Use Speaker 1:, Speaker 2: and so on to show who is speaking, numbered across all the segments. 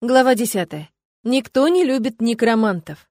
Speaker 1: Глава 10. Никто не любит некромантов.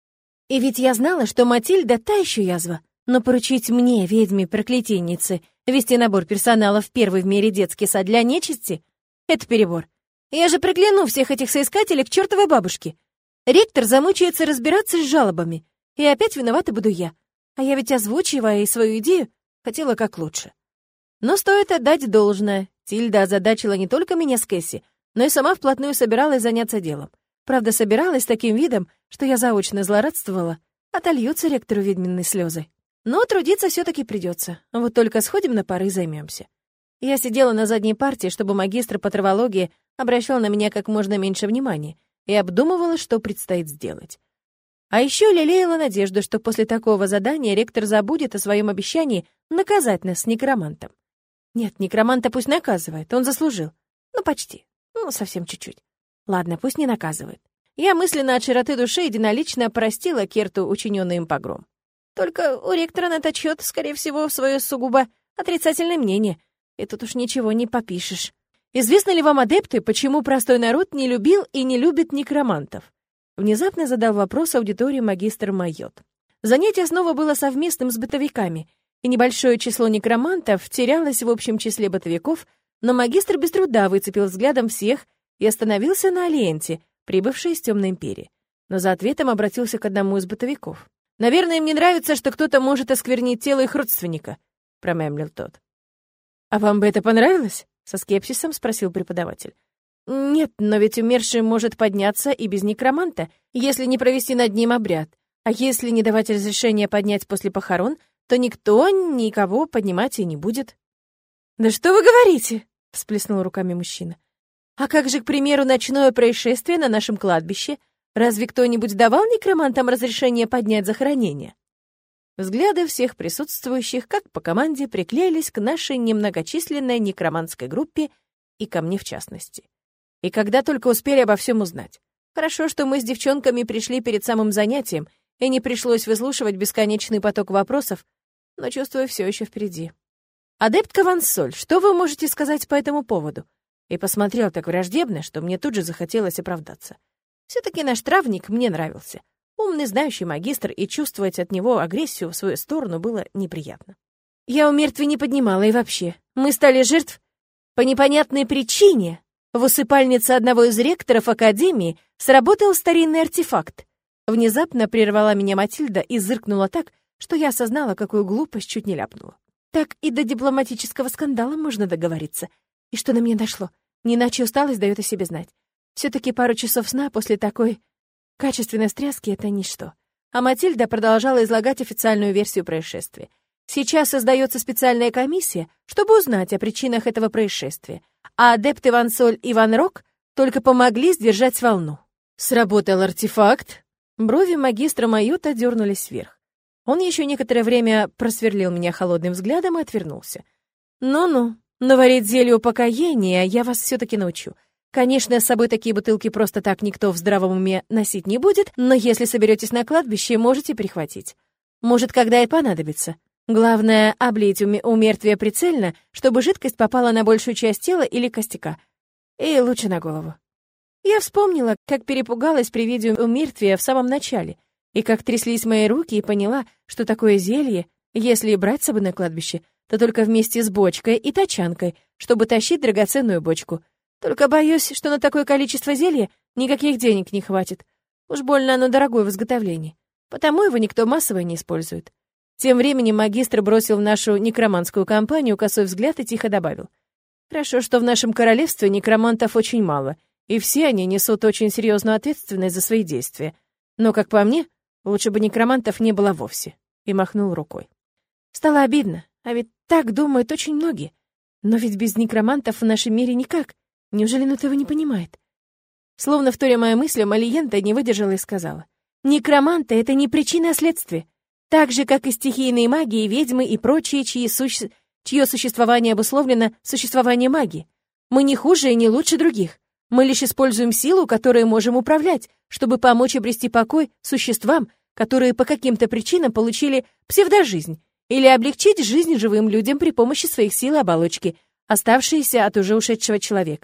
Speaker 1: И ведь я знала, что Матильда та еще язва, но поручить мне, ведьме-проклятийнице, вести набор персонала в первый в мире детский сад для нечисти — это перебор. Я же прокляну всех этих соискателей к чертовой бабушке. Ректор замучается разбираться с жалобами, и опять виновата буду я. А я ведь, озвучивая и свою идею, хотела как лучше. Но стоит отдать должное. Тильда озадачила не только меня с Кэсси, но и сама вплотную собиралась заняться делом. Правда, собиралась с таким видом, что я заочно злорадствовала. Отольются ректору ведьминые слезы. Но трудиться все-таки придется. Вот только сходим на пары и займемся. Я сидела на задней партии, чтобы магистр по травологии обращал на меня как можно меньше внимания, и обдумывала, что предстоит сделать. А еще лелеяла надежду, что после такого задания ректор забудет о своем обещании наказать нас с некромантом. Нет, некроманта пусть наказывает, он заслужил. Ну, почти. Ну, совсем чуть-чуть. Ладно, пусть не наказывает. Я мысленно от широты души единолично простила Керту учиненный им погром. Только у ректора на этот счет, скорее всего, свое сугубо отрицательное мнение, и тут уж ничего не попишешь. Известно ли вам, адепты, почему простой народ не любил и не любит некромантов? Внезапно задал вопрос аудитории магистр Майот. Занятие снова было совместным с бытовиками, и небольшое число некромантов терялось в общем числе бытовиков, но магистр без труда выцепил взглядом всех и остановился на Алиенте, прибывшей из Темной империи. Но за ответом обратился к одному из бытовиков. «Наверное, им не нравится, что кто-то может осквернить тело их родственника», — промямлил тот. «А вам бы это понравилось?» — со скепсисом спросил преподаватель. «Нет, но ведь умерший может подняться и без некроманта, если не провести над ним обряд. А если не давать разрешения поднять после похорон, то никто никого поднимать и не будет». «Да что вы говорите?» — всплеснул руками мужчина. «А как же, к примеру, ночное происшествие на нашем кладбище? Разве кто-нибудь давал некромантам разрешение поднять захоронение?» Взгляды всех присутствующих, как по команде, приклеились к нашей немногочисленной некромантской группе и ко мне в частности. И когда только успели обо всем узнать. Хорошо, что мы с девчонками пришли перед самым занятием, и не пришлось выслушивать бесконечный поток вопросов, но чувствую, все еще впереди. «Адептка Вансоль, что вы можете сказать по этому поводу?» И посмотрел так враждебно, что мне тут же захотелось оправдаться. Все-таки наш травник мне нравился. Умный, знающий магистр, и чувствовать от него агрессию в свою сторону было неприятно. Я у мертвей не поднимала, и вообще. Мы стали жертв по непонятной причине. В усыпальнице одного из ректоров Академии сработал старинный артефакт. Внезапно прервала меня Матильда и зыркнула так, что я осознала, какую глупость чуть не ляпнула. Так и до дипломатического скандала можно договориться. И что на меня дошло? Не иначе усталость дает о себе знать. Все-таки пару часов сна после такой качественной встряски — это ничто. А Матильда продолжала излагать официальную версию происшествия. Сейчас создается специальная комиссия, чтобы узнать о причинах этого происшествия. А адепты Вансоль и Ван Рок только помогли сдержать волну. Сработал артефакт. Брови магистра Майота дернулись вверх. Он еще некоторое время просверлил меня холодным взглядом и отвернулся. «Ну-ну, но варить зелье упокоения я вас все-таки научу. Конечно, с собой такие бутылки просто так никто в здравом уме носить не будет, но если соберетесь на кладбище, можете прихватить. Может, когда и понадобится. Главное, облить у мертвия прицельно, чтобы жидкость попала на большую часть тела или костяка. И лучше на голову». Я вспомнила, как перепугалась при виде умертвия в самом начале, и как тряслись мои руки, и поняла, что такое зелье, если и брать с собой на кладбище, то только вместе с бочкой и тачанкой, чтобы тащить драгоценную бочку. Только боюсь, что на такое количество зелья никаких денег не хватит. Уж больно оно дорогое в изготовлении. Потому его никто массово не использует. Тем временем магистр бросил в нашу некроманскую компанию косой взгляд и тихо добавил. «Хорошо, что в нашем королевстве некромантов очень мало, и все они несут очень серьезную ответственность за свои действия. Но, как по мне, лучше бы некромантов не было вовсе», и махнул рукой. Стало обидно, а ведь так думают очень многие. Но ведь без некромантов в нашем мире никак. Неужели он этого не понимает? Словно вторя моим мыслям, Алиента не выдержала и сказала. «Некроманты — это не причина, а следствие. Так же, как и стихийные маги, и ведьмы, и прочие, чье существование обусловлено существованием магии. Мы не хуже и не лучше других. Мы лишь используем силу, которую можем управлять, чтобы помочь обрести покой существам, которые по каким-то причинам получили псевдожизнь, или облегчить жизнь живым людям при помощи своих сил и оболочки, оставшиеся от уже ушедшего человека.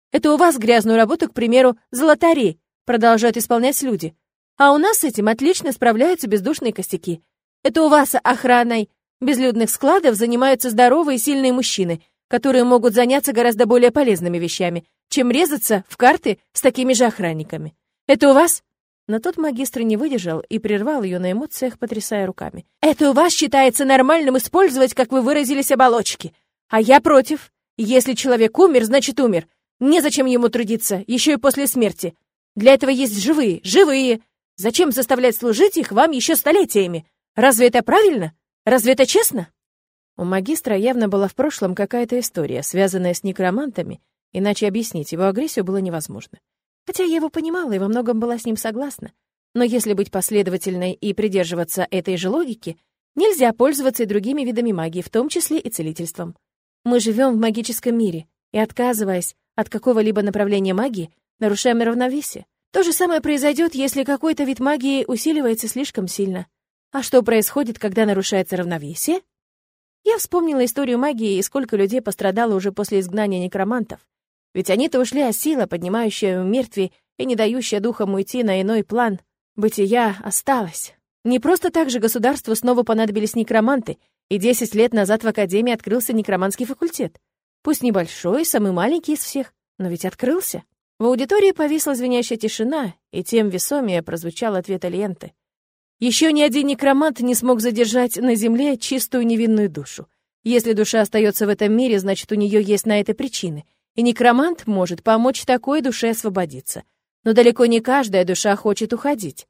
Speaker 1: Это у вас грязную работу, к примеру, золотари, продолжают исполнять люди. А у нас с этим отлично справляются бездушные костяки. Это у вас охраной безлюдных складов занимаются здоровые и сильные мужчины, которые могут заняться гораздо более полезными вещами, чем резаться в карты с такими же охранниками. Это у вас...» Но тут магистр не выдержал и прервал ее на эмоциях, потрясая руками. «Это у вас считается нормальным использовать, как вы выразились, оболочки. А я против. Если человек умер, значит умер. Незачем ему трудиться, еще и после смерти. Для этого есть живые. Зачем заставлять служить их вам еще столетиями? Разве это правильно? Разве это честно?» У магистра явно была в прошлом какая-то история, связанная с некромантами, иначе объяснить его агрессию было невозможно. Хотя я его понимала и во многом была с ним согласна. Но если быть последовательной и придерживаться этой же логики, нельзя пользоваться и другими видами магии, в том числе и целительством. Мы живем в магическом мире, и, отказываясь от какого-либо направления магии, нарушаем равновесие. То же самое произойдет, если какой-то вид магии усиливается слишком сильно. А что происходит, когда нарушается равновесие? Я вспомнила историю магии и сколько людей пострадало уже после изгнания некромантов. Ведь они-то ушли, а сила, поднимающая мертвей и не дающая духам уйти на иной план бытия, осталась. Не просто так же государству снова понадобились некроманты, и 10 лет назад в Академии открылся некроманский факультет. Пусть небольшой, самый маленький из всех, но ведь открылся. В аудитории повисла звенящая тишина, и тем весомее прозвучал ответ Альенты. Еще ни один некромант не смог задержать на земле чистую невинную душу. Если душа остается в этом мире, значит, у нее есть на это причины, и некромант может помочь такой душе освободиться. Но далеко не каждая душа хочет уходить.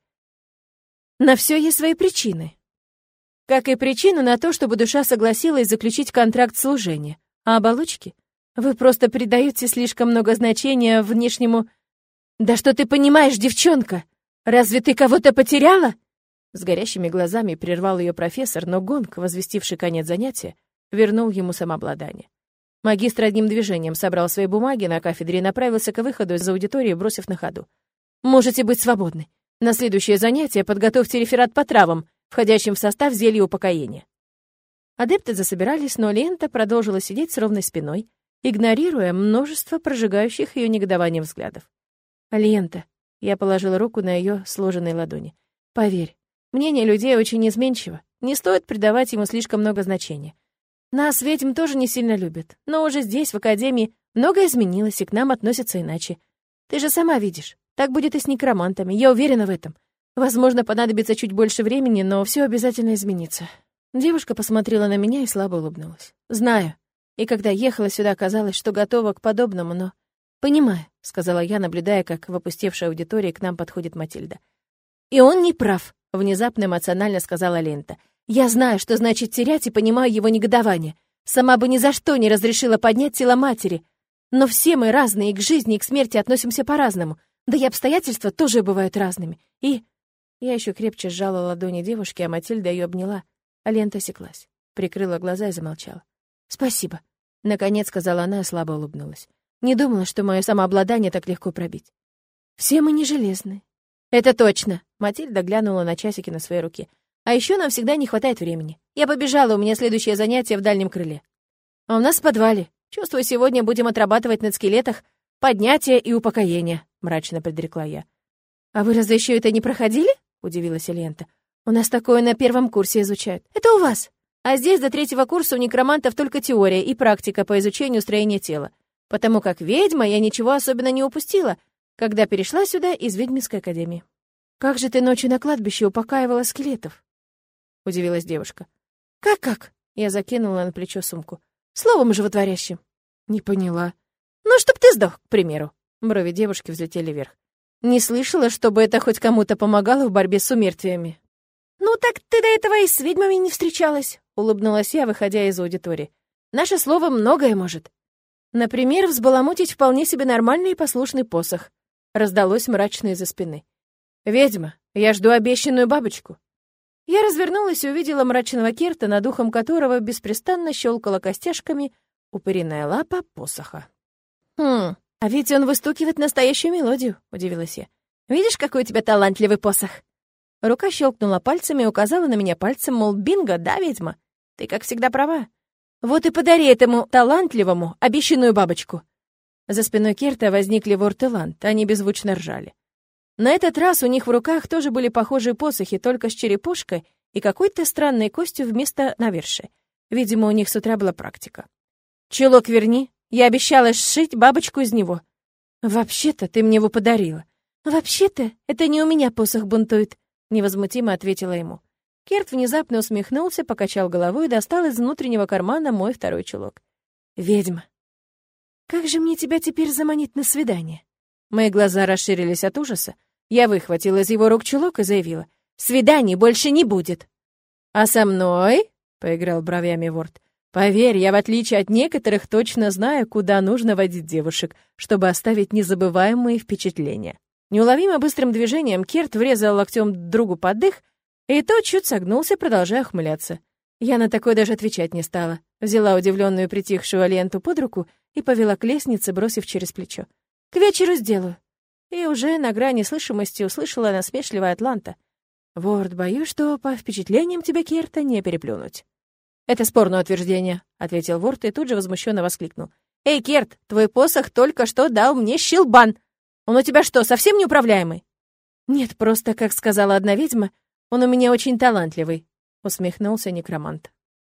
Speaker 1: На все есть свои причины. Как и причину на то, чтобы душа согласилась заключить контракт служения. А оболочки? Вы просто придаете слишком много значения внешнему... «Да что ты понимаешь, девчонка? Разве ты кого-то потеряла?» С горящими глазами прервал ее профессор, но гонг, возвестивший конец занятия, вернул ему самообладание. Магистр одним движением собрал свои бумаги на кафедре и направился к выходу из аудитории, бросив на ходу: «Можете быть свободны. На следующее занятие подготовьте реферат по травам, входящим в состав зелья упокоения». Адепты засобирались, но Лента продолжила сидеть с ровной спиной, игнорируя множество прожигающих ее негодованием взглядов. «Лента», — я положила руку на ее сложенной ладони, — «поверь, мнение людей очень изменчиво, не стоит придавать ему слишком много значения. Нас, ведьм, тоже не сильно любят, но уже здесь, в Академии, многое изменилось, и к нам относятся иначе. Ты же сама видишь, так будет и с некромантами, я уверена в этом. Возможно, понадобится чуть больше времени, но все обязательно изменится». Девушка посмотрела на меня и слабо улыбнулась. «Знаю. И когда ехала сюда, казалось, что готова к подобному, но...» «Понимаю», — сказала я, наблюдая, как в опустевшей аудитории к нам подходит Матильда. «И он не прав», — внезапно эмоционально сказала Лента. «Я знаю, что значит терять, и понимаю его негодование. Сама бы ни за что не разрешила поднять тело матери. Но все мы разные, и к жизни, и к смерти относимся по-разному. Да и обстоятельства тоже бывают разными. И...» Я еще крепче сжала ладони девушки, а Матильда ее обняла. А Лента осеклась, прикрыла глаза и замолчала. «Спасибо», — наконец сказала она и слабо улыбнулась. «Не думала, что мое самообладание так легко пробить». «Все мы не железные». «Это точно», — Матильда глянула на часики на своей руке. «А еще нам всегда не хватает времени. Я побежала, у меня следующее занятие в дальнем крыле». «А у нас в подвале. Чувствую, сегодня будем отрабатывать на скелетах поднятие и упокоение», — мрачно предрекла я. «А вы разве еще это не проходили?» — удивилась Лента. «У нас такое на первом курсе изучают. Это у вас. А здесь до 3-го курса у некромантов только теория и практика по изучению строения тела. Потому как ведьма я ничего особенно не упустила, когда перешла сюда из ведьминской академии». «Как же ты ночью на кладбище упокаивала скелетов?» — удивилась девушка. «Как?» — я закинула на плечо сумку. «Словом животворящим». «Не поняла». «Ну, чтоб ты сдох, к примеру». Брови девушки взлетели вверх. «Не слышала, чтобы это хоть кому-то помогало в борьбе с умертвиями». «Ну так ты до этого и с ведьмами не встречалась», — улыбнулась я, выходя из аудитории. «Наше слово многое может. Например, взбаламутить вполне себе нормальный и послушный посох». Раздалось мрачно из-за спины. «Ведьма, я жду обещанную бабочку». Я развернулась и увидела мрачного Керта, над ухом которого беспрестанно щелкала костяшками упыриная лапа посоха. «А ведь он выстукивает настоящую мелодию», — удивилась я. «Видишь, какой у тебя талантливый посох?» Рука щелкнула пальцами и указала на меня пальцем, мол, бинго, да, ведьма? Ты, как всегда, права. Вот и подари этому талантливому обещанную бабочку. За спиной Керта возникли Ворт и Ланд, они беззвучно ржали. На этот раз у них в руках тоже были похожие посохи, только с черепушкой и какой-то странной костью вместо навершия. Видимо, у них с утра была практика. «Чулок верни, я обещала сшить бабочку из него». «Вообще-то ты мне его подарила». «Вообще-то это не у меня посох бунтует», — невозмутимо ответила ему. Керт внезапно усмехнулся, покачал головой и достал из внутреннего кармана мой второй чулок. «Ведьма, как же мне тебя теперь заманить на свидание?» Мои глаза расширились от ужаса. Я выхватила из его рук чулок и заявила: «Свиданий больше не будет». «А со мной?» — поиграл бровями Ворт. «Поверь, я, в отличие от некоторых, точно знаю, куда нужно водить девушек, чтобы оставить незабываемые впечатления». Неуловимо быстрым движением Керт врезал локтем другу под дых, и тот чуть согнулся, продолжая ухмыляться. Я на такое даже отвечать не стала. Взяла удивленную притихшую Аленту под руку и повела к лестнице, бросив через плечо: «К вечеру сделаю». И уже на грани слышимости услышала насмешливая Атланта: «Ворд, боюсь, что по впечатлениям тебя, Керта, не переплюнуть». «Это спорное утверждение», — ответил Ворд и тут же возмущенно воскликнул: «Эй, Керт, твой посох только что дал мне щелбан! Он у тебя что, совсем неуправляемый?» «Нет, просто, как сказала одна ведьма, он у меня очень талантливый», — усмехнулся некромант.